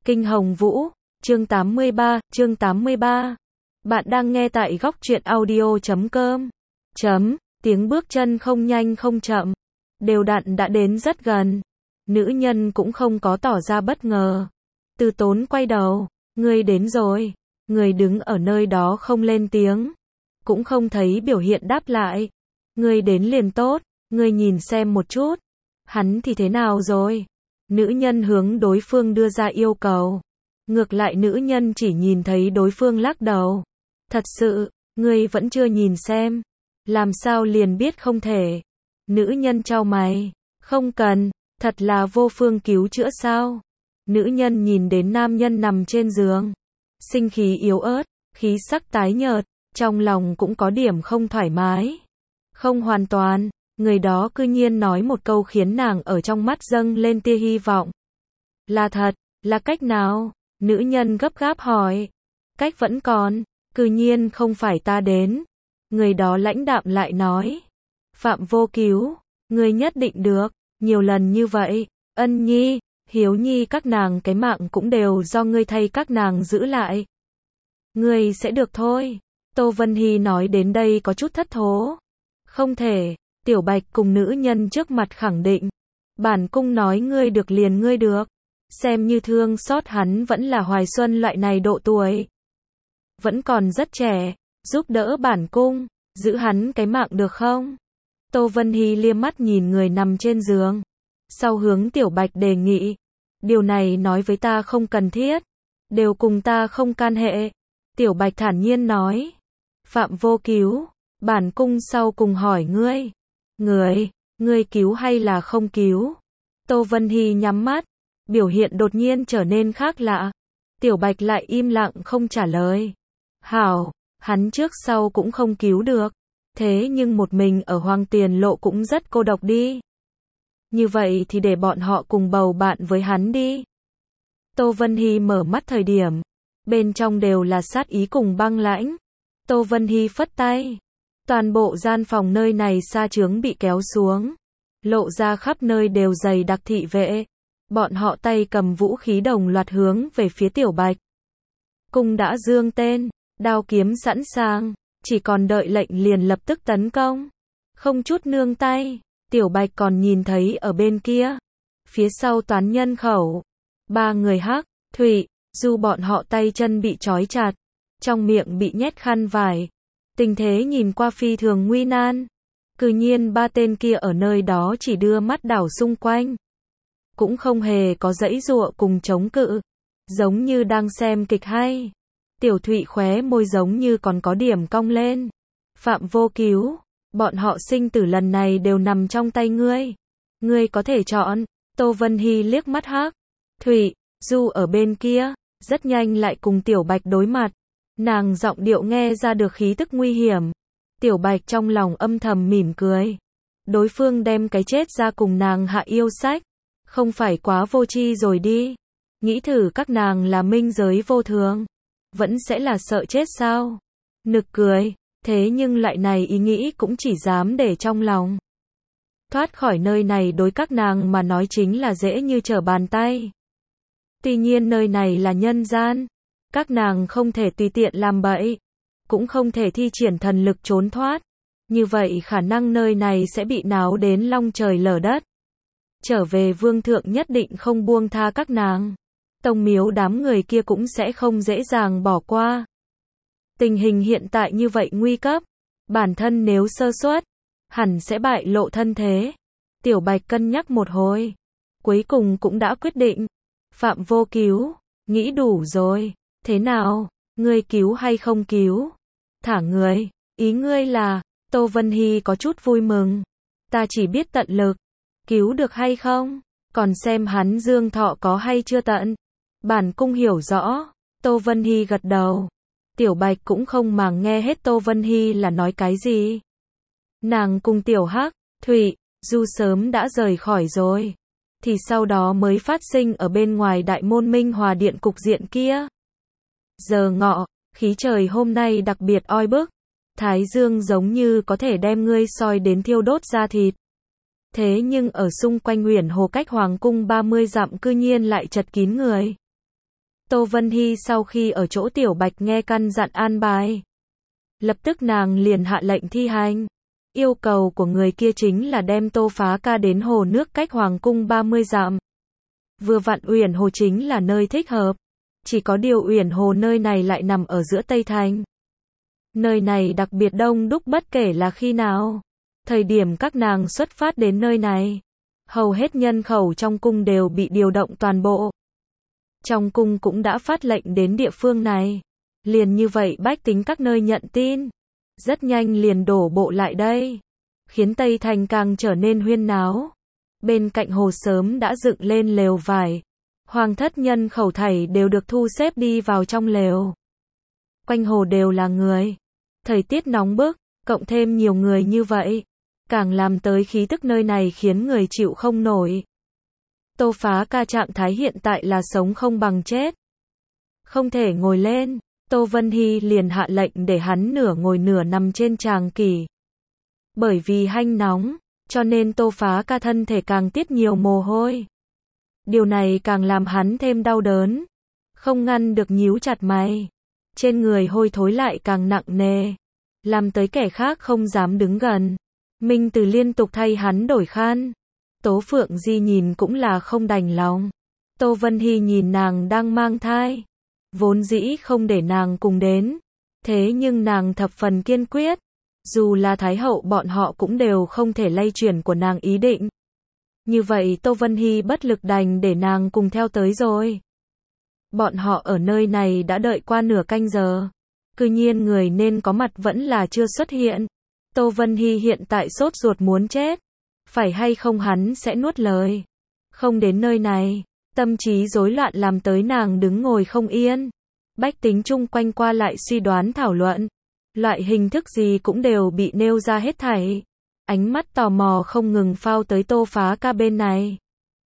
Kinh Hồng Vũ, chương 83. Bạn đang nghe tại góc truyện audio.com. Tiếng bước chân không nhanh không chậm, đều đặn đã đến rất gần. Nữ nhân cũng không có tỏ ra bất ngờ. Từ Tốn quay đầu, ngươi đến rồi. Người đứng ở nơi đó không lên tiếng, cũng không thấy biểu hiện đáp lại. Ngươi đến liền tốt, ngươi nhìn xem một chút. Hắn thì thế nào rồi? Nữ nhân hướng đối phương đưa ra yêu cầu. Ngược lại nữ nhân chỉ nhìn thấy đối phương lắc đầu. Thật sự, ngươi vẫn chưa nhìn xem. Làm sao liền biết không thể? Nữ nhân chau mày. Không cần, thật là vô phương cứu chữa sao? Nữ nhân nhìn đến nam nhân nằm trên giường. Sinh khí yếu ớt, khí sắc tái nhợt, trong lòng cũng có điểm không thoải mái. Không hoàn toàn, người đó cư nhiên nói một câu khiến nàng ở trong mắt dâng lên tia hy vọng. Là thật, là cách nào? Nữ nhân gấp gáp hỏi. Cách vẫn còn, cư nhiên không phải ta đến. Người đó lãnh đạm lại nói. Phạm Vô Cứu, ngươi nhất định được, nhiều lần như vậy, Ân Nhi, Hiếu Nhi các nàng cái mạng cũng đều do ngươi thay các nàng giữ lại. Ngươi sẽ được thôi. Tô Vân Hy nói đến đây có chút thất thố. Không thể, Tiểu Bạch cùng nữ nhân trước mặt khẳng định. Bản cung nói ngươi được liền ngươi được. Xem như thương xót hắn vẫn là hoài xuân loại này độ tuổi. Vẫn còn rất trẻ, giúp đỡ bản cung, giữ hắn cái mạng được không? Tô Vân Hy liếc mắt nhìn người nằm trên giường. Sau hướng Tiểu Bạch đề nghị. Điều này nói với ta không cần thiết. Đều cùng ta không can hệ. Tiểu Bạch thản nhiên nói. Phạm Vô Cứu, bản cung sau cùng hỏi ngươi. Ngươi cứu hay là không cứu? Tô Vân Hy nhắm mắt. Biểu hiện đột nhiên trở nên khác lạ. Tiểu Bạch lại im lặng không trả lời. Hảo, hắn trước sau cũng không cứu được. Thế nhưng một mình ở Hoàng Tiền Lộ cũng rất cô độc đi. Như vậy thì để bọn họ cùng bầu bạn với hắn đi. Tô Vân Hy mở mắt thời điểm. Bên trong đều là sát ý cùng băng lãnh. Tô Vân Hy phất tay. Toàn bộ gian phòng nơi này sa chướng bị kéo xuống. Lộ ra khắp nơi đều dày đặc thị vệ. Bọn họ tay cầm vũ khí đồng loạt hướng về phía Tiểu Bạch. Cung đã dương tên, đao kiếm sẵn sàng, chỉ còn đợi lệnh liền lập tức tấn công. Không chút nương tay, Tiểu Bạch còn nhìn thấy ở bên kia. Phía sau toán nhân khẩu. 3 người Hắc, Thụy, Du bọn họ tay chân bị trói chặt. Trong miệng bị nhét khăn vải. Tình thế nhìn qua phi thường nguy nan. Cư nhiên 3 tên kia ở nơi đó chỉ đưa mắt đảo xung quanh. Cũng không hề có dãy dụa cùng chống cự. Giống như đang xem kịch hay. Tiểu Thụy khóe môi giống như còn có điểm cong lên. Phạm Vô Cứu, bọn họ sinh tử lần này đều nằm trong tay ngươi. Ngươi có thể chọn. Tô Vân Hy liếc mắt Hắc, Thụy, Du ở bên kia. Rất nhanh lại cùng Tiểu Bạch đối mặt. Nàng giọng điệu nghe ra được khí tức nguy hiểm. Tiểu Bạch trong lòng âm thầm mỉm cười. Đối phương đem cái chết ra cùng nàng hạ yêu sách. Không phải quá vô tri rồi đi. Nghĩ thử các nàng là minh giới vô thường. Vẫn sẽ là sợ chết sao? Nực cười. Thế nhưng lại này ý nghĩ cũng chỉ dám để trong lòng. Thoát khỏi nơi này đối các nàng mà nói chính là dễ như trở bàn tay. Tuy nhiên nơi này là nhân gian. Các nàng không thể tùy tiện làm bậy. Cũng không thể thi triển thần lực trốn thoát. Như vậy khả năng nơi này sẽ bị náo đến long trời lở đất. Trở về vương thượng nhất định không buông tha các nàng. Tông miếu đám người kia cũng sẽ không dễ dàng bỏ qua. Tình hình hiện tại như vậy nguy cấp. Bản thân nếu sơ suất, hẳn sẽ bại lộ thân thế. Tiểu Bạch cân nhắc một hồi. Cuối cùng cũng đã quyết định. Phạm Vô Cứu, nghĩ đủ rồi. Thế nào, ngươi cứu hay không cứu? Thả người, ý ngươi là, Tô Vân Hy có chút vui mừng. Ta chỉ biết tận lực. Cứu được hay không? Còn xem hắn dương thọ có hay chưa tận. Bản cung hiểu rõ. Tô Vân Hy gật đầu. Tiểu Bạch cũng không màng nghe hết Tô Vân Hy là nói cái gì. Nàng cùng Tiểu Hắc, Thụy, Du sớm đã rời khỏi rồi. Thì sau đó mới phát sinh ở bên ngoài đại môn Minh Hòa Điện cục diện kia. Giờ ngọ, khí trời hôm nay đặc biệt oi bức. Thái dương giống như có thể đem ngươi soi đến thiêu đốt da thịt. Thế nhưng ở xung quanh Uyển Hồ cách Hoàng cung 30 dặm cư nhiên lại chật kín người. Tô Vân Hy sau khi ở chỗ Tiểu Bạch nghe căn dặn an bài, lập tức nàng liền hạ lệnh thi hành. Yêu cầu của người kia chính là đem Tô Phá Ca đến hồ nước cách hoàng cung 30 dặm. Vừa vặn Uyển Hồ chính là nơi thích hợp. Chỉ có điều Uyển Hồ nơi này lại nằm ở giữa Tây Thành. Nơi này đặc biệt đông đúc bất kể là khi nào. Thời điểm các nàng xuất phát đến nơi này, hầu hết nhân khẩu trong cung đều bị điều động toàn bộ. Trong cung cũng đã phát lệnh đến địa phương này. Liền như vậy bách tính các nơi nhận tin. Rất nhanh liền đổ bộ lại đây. Khiến Tây Thành càng trở nên huyên náo. Bên cạnh hồ sớm đã dựng lên lều vải. Hoàng thất nhân khẩu thảy đều được thu xếp đi vào trong lều. Quanh hồ đều là người. Thời tiết nóng bức, cộng thêm nhiều người như vậy, càng làm tới khí tức nơi này khiến người chịu không nổi. Tô Phá Ca trạng thái hiện tại là sống không bằng chết. Không thể ngồi lên, Tô Vân Hy liền hạ lệnh để hắn nửa ngồi nửa nằm trên tràng kỷ. Bởi vì hanh nóng, cho nên Tô Phá Ca thân thể càng tiết nhiều mồ hôi. Điều này càng làm hắn thêm đau đớn, không ngăn được nhíu chặt mày. Trên người hôi thối lại càng nặng nề, làm tới kẻ khác không dám đứng gần. Minh Từ liên tục thay hắn đổi khăn. Tố Phượng Di nhìn cũng là không đành lòng. Tô Vân Hy nhìn nàng đang mang thai, vốn dĩ không để nàng cùng đến, thế nhưng nàng thập phần kiên quyết. Dù là Thái hậu bọn họ cũng đều không thể lay chuyển của nàng ý định. Như vậy Tô Vân Hy bất lực đành để nàng cùng theo tới rồi. Bọn họ ở nơi này đã đợi qua nửa canh giờ. Cư nhiên người nên có mặt vẫn là chưa xuất hiện. Tô Vân Hy hiện tại sốt ruột muốn chết. Phải hay không hắn sẽ nuốt lời. Không đến nơi này, tâm trí rối loạn làm tới nàng đứng ngồi không yên. Bách tính chung quanh qua lại suy đoán thảo luận. Loại hình thức gì cũng đều bị nêu ra hết thảy. Ánh mắt tò mò không ngừng phao tới Tô Phá Ca bên này.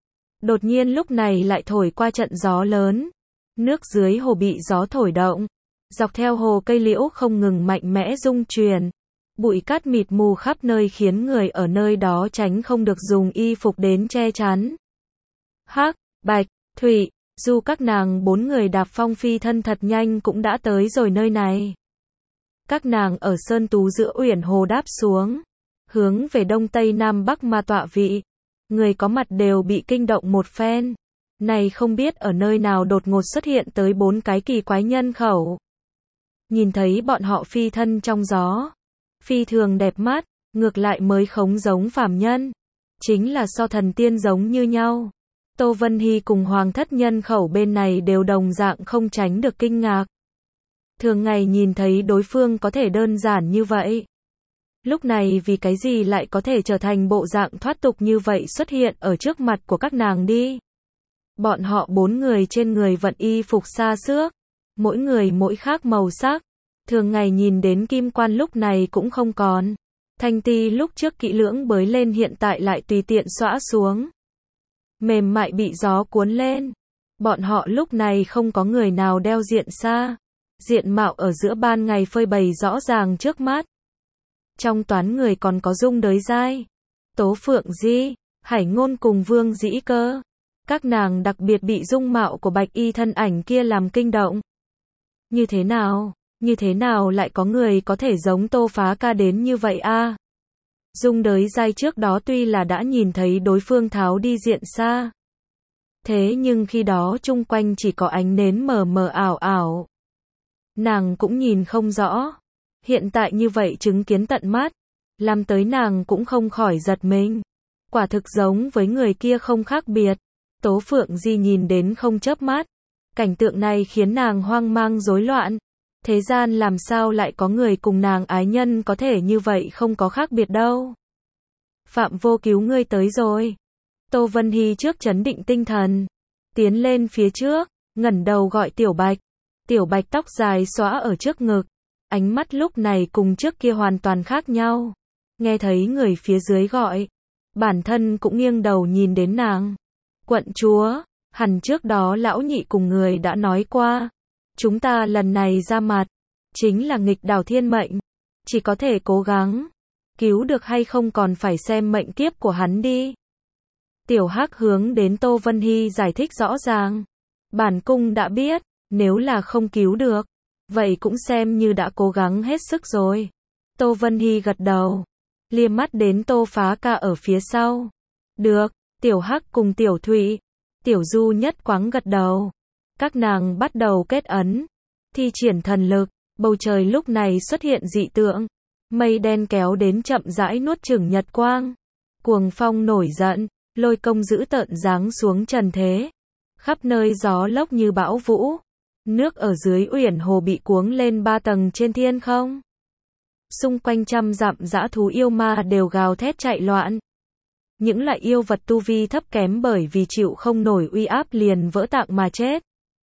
Đột nhiên lúc này lại thổi qua trận gió lớn. Nước dưới hồ bị gió thổi động. Dọc theo hồ cây liễu không ngừng mạnh mẽ rung chuyển. Bụi cát mịt mù khắp nơi khiến người ở nơi đó tránh không được dùng y phục đến che chắn. Hắc, Bạch, Thủy, Du các nàng 4 người đạp phong phi thân thật nhanh cũng đã tới rồi nơi này. Các nàng ở sơn tú giữa Uyển Hồ đáp xuống, hướng về đông tây nam bắc mà tọa vị. Người có mặt đều bị kinh động một phen. Này không biết ở nơi nào đột ngột xuất hiện tới 4 cái kỳ quái nhân khẩu. Nhìn thấy bọn họ phi thân trong gió, phi thường đẹp mắt, ngược lại mới không giống phàm nhân, chính là so thần tiên giống như nhau. Tô Vân Hy cùng hoàng thất nhân khẩu bên này đều đồng dạng không tránh được kinh ngạc. Thường ngày nhìn thấy đối phương có thể đơn giản như vậy. Lúc này vì cái gì lại có thể trở thành bộ dạng thoát tục như vậy xuất hiện ở trước mặt của các nàng đi. Bọn họ 4 người trên người vận y phục xa xước, mỗi người mỗi khác màu sắc. Thường ngày nhìn đến kim quan lúc này cũng không còn. Thanh ti lúc trước kỹ lưỡng bới lên hiện tại lại tùy tiện xõa xuống. Mềm mại bị gió cuốn lên. Bọn họ lúc này không có người nào đeo diện xa. Diện mạo ở giữa ban ngày phơi bày rõ ràng trước mắt. Trong toán người còn có Dung Đới Giai, Tố Phượng Di, Hải Ngôn cùng Vương Dĩ Cơ. Các nàng đặc biệt bị dung mạo của bạch y thân ảnh kia làm kinh động. Như thế nào lại có người có thể giống Tô Phá Ca đến như vậy a? Dung Đới Giai trước đó tuy là đã nhìn thấy đối phương tháo đi diện xa. Thế nhưng khi đó chung quanh chỉ có ánh nến mờ mờ ảo ảo. Nàng cũng nhìn không rõ. Hiện tại như vậy chứng kiến tận mắt, làm tới nàng cũng không khỏi giật mình. Quả thực giống với người kia không khác biệt. Tố Phượng Di nhìn đến không chớp mắt. Cảnh tượng này khiến nàng hoang mang rối loạn. Thế gian làm sao lại có người cùng nàng ái nhân có thể như vậy không có khác biệt đâu. Phạm Vô Cứu ngươi tới rồi. Tô Vân Hy trước trấn định tinh thần. Tiến lên phía trước, ngẩng đầu gọi Tiểu Bạch. Tiểu Bạch tóc dài xõa ở trước ngực. Ánh mắt lúc này cùng trước kia hoàn toàn khác nhau. Nghe thấy người phía dưới gọi. Bản thân cũng nghiêng đầu nhìn đến nàng. Quận chúa, hẳn trước đó lão nhị cùng người đã nói qua. Chúng ta lần này ra mặt, chính là nghịch đảo thiên mệnh. Chỉ có thể cố gắng. Cứu được hay không còn phải xem mệnh kiếp của hắn đi. Tiểu Hắc hướng đến Tô Vân Hy giải thích rõ ràng. Bản cung đã biết, Nếu là không cứu được, vậy cũng xem như đã cố gắng hết sức rồi. Tô Vân Hy gật đầu, liếc mắt đến Tô Phá Ca ở phía sau. Được, Tiểu Hắc cùng Tiểu Thụy, Tiểu Du nhất quáng gật đầu. Các nàng bắt đầu kết ấn, thi triển thần lực, bầu trời lúc này xuất hiện dị tượng. Mây đen kéo đến chậm rãi nuốt chửng nhật quang. Cuồng phong nổi giận, lôi công dữ tợn giáng xuống trần thế. Khắp nơi gió lốc như bão vũ. Nước ở dưới uyển hồ bị cuống lên 3 tầng trên thiên không. Xung quanh trăm dặm dã thú yêu ma đều gào thét chạy loạn. Những loại yêu vật tu vi thấp kém bởi vì chịu không nổi uy áp liền vỡ tạng mà chết.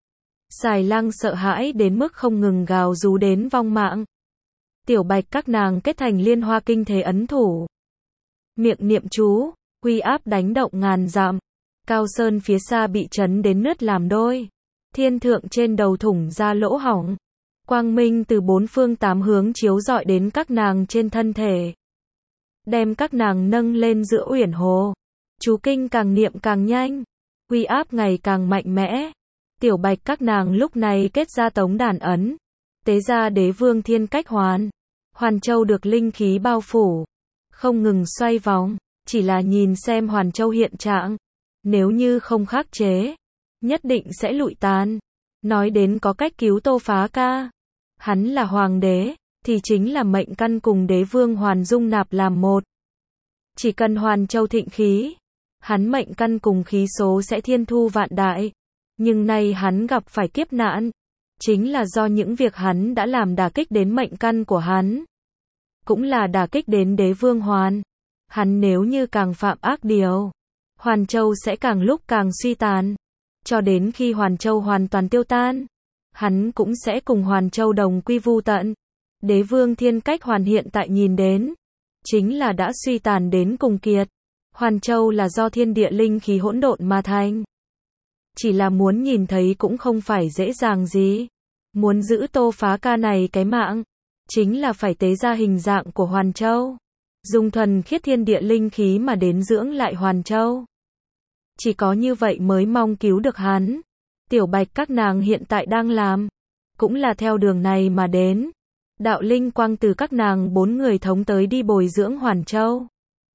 Xài Lang sợ hãi đến mức không ngừng gào rú đến vong mạng. Tiểu Bạch các nàng kết thành liên hoa kinh thế ấn thủ. Miệng niệm chú, uy áp đánh động ngàn dặm. Cao sơn phía xa bị chấn đến nứt làm đôi. Thiên thượng trên đầu thủng ra lỗ hổng. Quang minh từ 4 phương 8 hướng chiếu rọi đến các nàng trên thân thể. Đem các nàng nâng lên giữa uyển hồ. Chú kinh càng niệm càng nhanh. Uy áp ngày càng mạnh mẽ. Tiểu Bạch các nàng lúc này kết ra tống đàn ấn. Tế ra đế vương thiên cách hoàn. Hoàn châu được linh khí bao phủ. Không ngừng xoay vòng. Chỉ là nhìn xem Hoàn châu hiện trạng. Nếu như không khắc chế, nhất định sẽ lụi tàn. Nói đến có cách cứu Tô Phá Ca. Hắn là hoàng đế, thì chính là mệnh căn cùng đế vương hoàn dung nạp làm một. Chỉ cần Hoàn châu thịnh khí, hắn mệnh căn cùng khí số sẽ thiên thu vạn đại. Nhưng nay hắn gặp phải kiếp nạn, chính là do những việc hắn đã làm đả kích đến mệnh căn của hắn. Cũng là đả kích đến đế vương Hoàn. Hắn nếu như càng phạm ác điều, Hoàn châu sẽ càng lúc càng suy tàn. Cho đến khi Hoàn châu hoàn toàn tiêu tan, hắn cũng sẽ cùng Hoàn châu đồng quy vu tận. Đế vương thiên cách hoàn hiện tại nhìn đến, chính là đã suy tàn đến cùng kiệt. Hoàn châu là do thiên địa linh khí hỗn độn mà thành. Chỉ là muốn nhìn thấy cũng không phải dễ dàng gì. Muốn giữ Tô Phá Ca này cái mạng, chính là phải tế ra hình dạng của Hoàn châu. Dùng thuần khiết thiên địa linh khí mà đến dưỡng lại Hoàn châu. Chỉ có như vậy mới mong cứu được hắn. Tiểu Bạch các nàng hiện tại đang làm, cũng là theo đường này mà đến. Đạo linh quang từ các nàng 4 người thống tới đi bồi dưỡng Hoàn châu.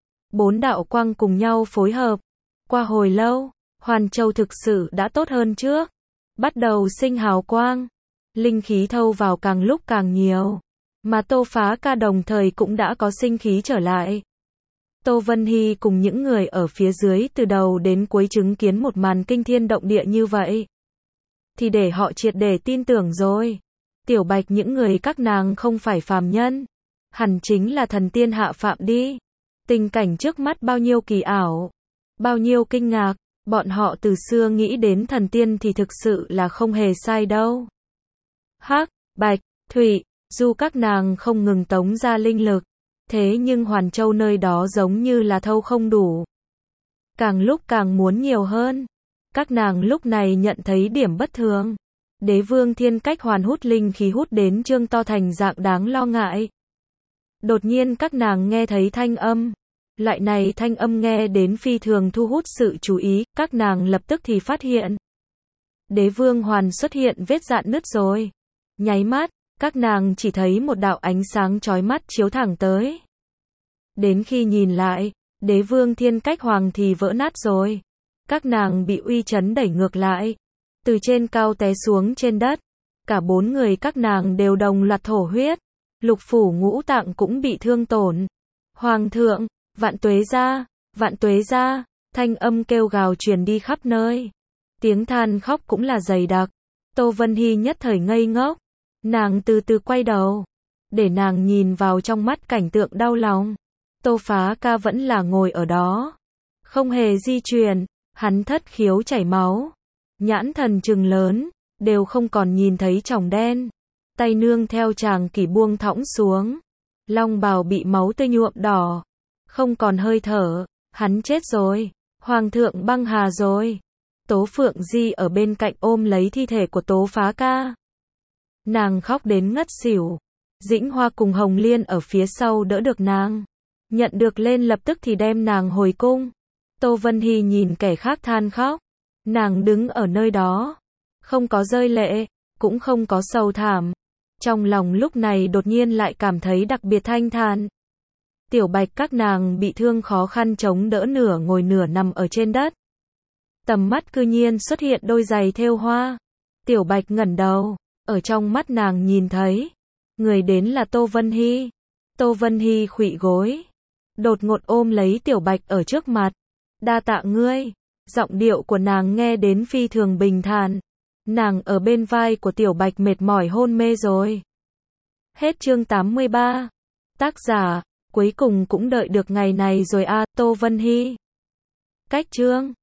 4 đạo quang cùng nhau phối hợp. Qua hồi lâu, Hoàn châu thực sự đã tốt hơn trước. Bắt đầu sinh hào quang. Linh khí thâu vào càng lúc càng nhiều. Mà Tô Phá Ca đồng thời cũng đã có sinh khí trở lại. Tô Vân Hy cùng những người ở phía dưới từ đầu đến cuối chứng kiến một màn kinh thiên động địa như vậy. Thì để họ triệt để tin tưởng rồi. Tiểu Bạch những người các nàng không phải phàm nhân. Hẳn chính là thần tiên hạ phạm đi. Tình cảnh trước mắt bao nhiêu kỳ ảo. Bao nhiêu kinh ngạc. Bọn họ từ xưa nghĩ đến thần tiên thì thực sự là không hề sai đâu. Hắc, Bạch, Thụy, Du các nàng không ngừng tống ra linh lực. Thế nhưng Hoàn châu nơi đó giống như là thâu không đủ. Càng lúc càng muốn nhiều hơn. Các nàng lúc này nhận thấy điểm bất thường. Đế vương thiên cách hoàn hút linh khí hút đến trương to thành dạng đáng lo ngại. Đột nhiên các nàng nghe thấy thanh âm. Loại này thanh âm nghe đến phi thường thu hút sự chú ý. Các nàng lập tức thì phát hiện. Đế vương Hoàn xuất hiện vết dạn nứt rồi. Nháy mắt, các nàng chỉ thấy một đạo ánh sáng chói mắt chiếu thẳng tới. Đến khi nhìn lại, đế vương thiên cách hoàng thì vỡ nát rồi. Các nàng bị uy chấn đẩy ngược lại. Từ trên cao té xuống trên đất. Cả 4 người các nàng đều đồng loạt thổ huyết. Lục phủ ngũ tạng cũng bị thương tổn. Hoàng thượng, vạn tuế gia, thanh âm kêu gào truyền đi khắp nơi. Tiếng than khóc cũng là dày đặc. Tô Vân Hy nhất thời ngây ngốc. Nàng từ từ quay đầu. Để nàng nhìn vào trong mắt cảnh tượng đau lòng. Tô Phá Ca vẫn là ngồi ở đó. Không hề di chuyển. Hắn thất khiếu chảy máu. Nhãn thần trừng lớn. Đều không còn nhìn thấy tròng đen. Tay nương theo chàng kỷ buông thõng xuống. Long bào bị máu tươi nhuộm đỏ. Không còn hơi thở. Hắn chết rồi. Hoàng thượng băng hà rồi. Tố Phượng Di ở bên cạnh ôm lấy thi thể của Tô Phá Ca. Nàng khóc đến ngất xỉu. Dĩnh Hoa cùng Hồng Liên ở phía sau đỡ được nàng. Nhận được lên lập tức thì đem nàng hồi cung. Tô Vân Hy nhìn kẻ khác than khóc. Nàng đứng ở nơi đó. Không có rơi lệ. cũng không có sầu thảm. Trong lòng lúc này đột nhiên lại cảm thấy đặc biệt thanh thản. Tiểu Bạch các nàng bị thương khó khăn chống đỡ nửa ngồi nửa nằm ở trên đất. Tầm mắt cư nhiên xuất hiện đôi giày thêu hoa. Tiểu Bạch ngẩng đầu, ở trong mắt nàng nhìn thấy, người đến là Tô Vân Hy. Tô Vân Hy khuỵu gối, đột ngột ôm lấy Tiểu Bạch ở trước mặt. Đa tạ ngươi. Giọng điệu của nàng nghe đến phi thường bình thản. Nàng ở bên vai của Tiểu Bạch mệt mỏi hôn mê rồi. Hết chương 83. Tác giả, cuối cùng cũng đợi được ngày này rồi a, Tô Vân Hy. Cách chương